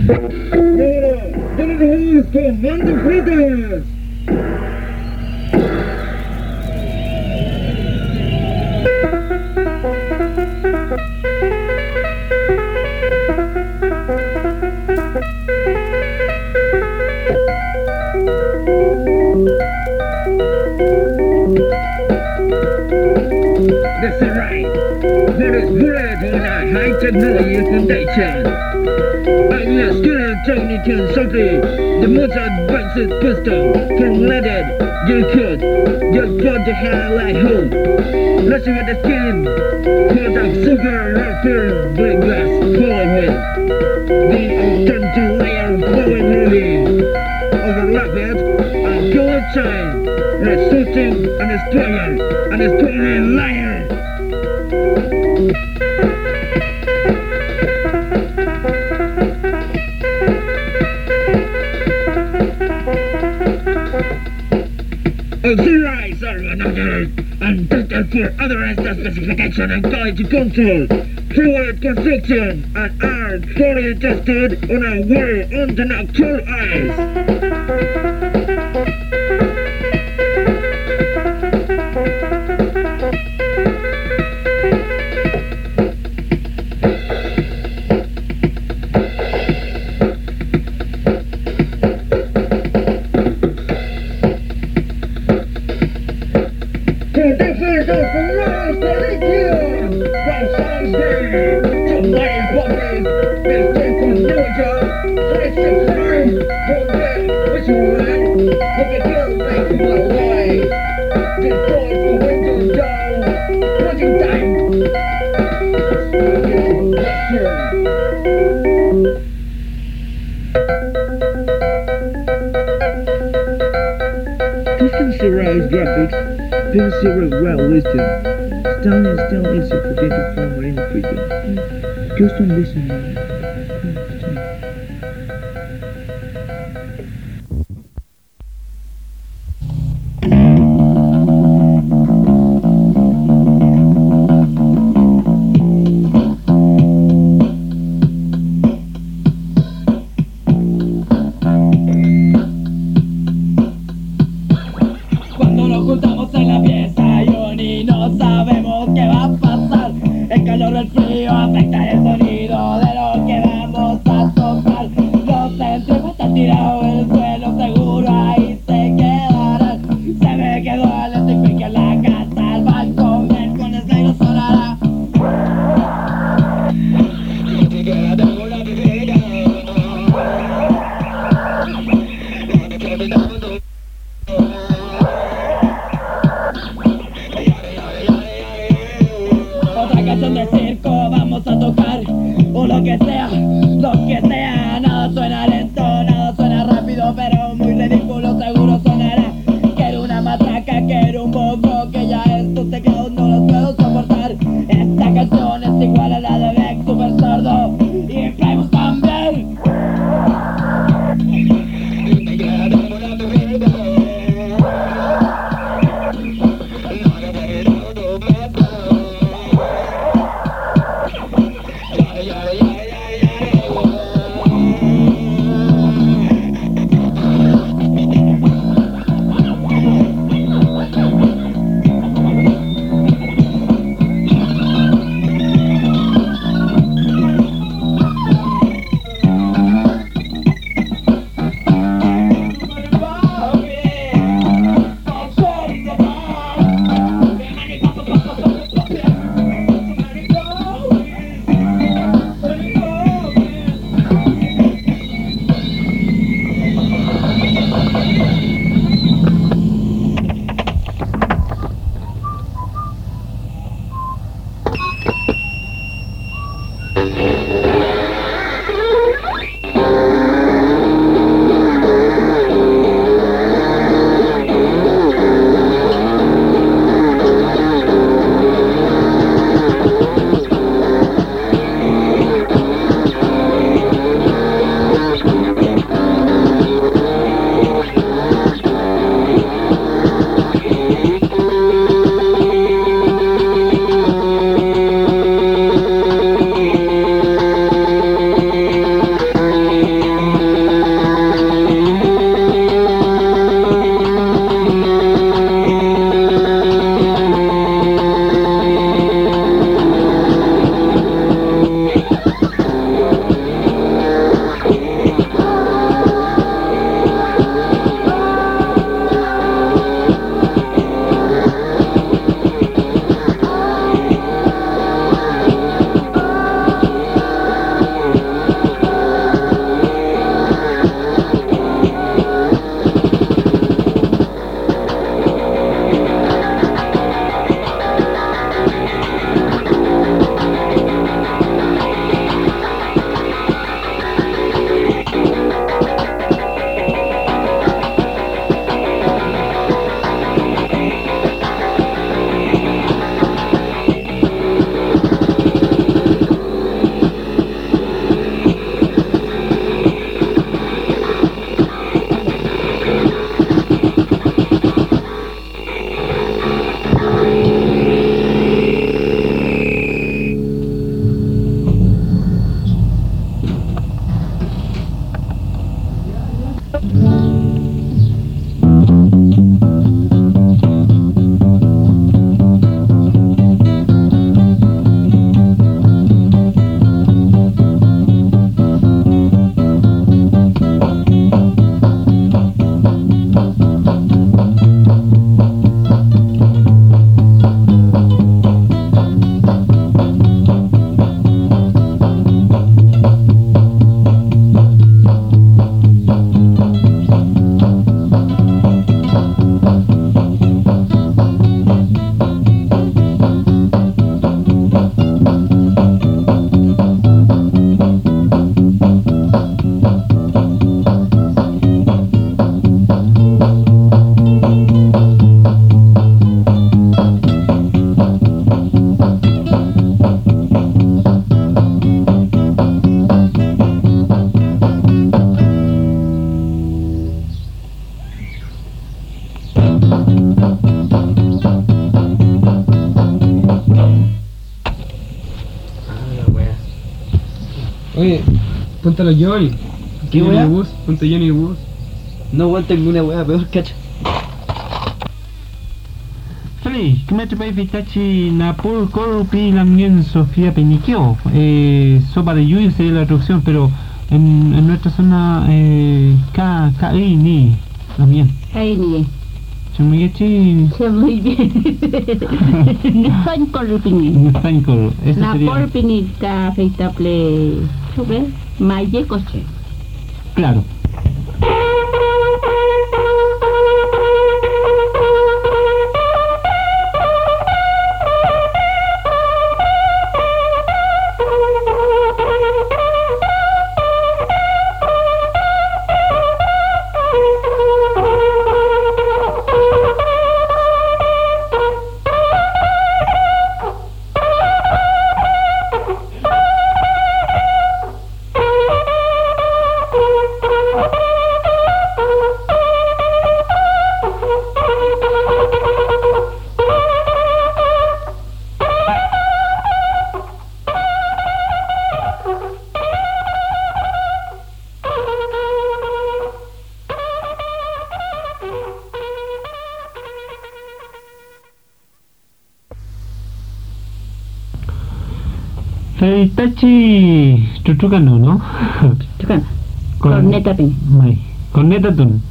¡Tenemos comando fritas! That's right. There is bread in a high technology foundation. I'm a student technician Sophie. The most advanced pistol can let it. You could. Just got the hell I hope. Let's get the skin. Put up sugar, rapper, black glass, polymer. The extended layer flowing really. Overlap it and go outside. Resulting an destroyer liar. Authorize organizers and data for authorized specification and quality control. Forward construction and are fully tested on a way on the natural eyes. Serialized graphics, been several well listed. Stalin is still easy for data from or any freedom. Just don't listen. Oye, póntalo Johnny. ¿Qué Johnny weá? Bus, ponte Johnny Bus. No aguanten una weá peor, cacha. Feli, kmetu pai fitachi na por corpi lamien Sofía Peniqueo. Sopa de yuyu sería la traducción, pero en nuestra zona KI ni también. Ahí ni. Chumuyechi Se muy bien. Nasan korpini. Nuftankor. Ese Na sería. korpini ka feitaple. Sube. Maye coche. Claro. Feitachi Chuchucano, ¿no? Tukan. Corneta pin. Mai. Corneta tun.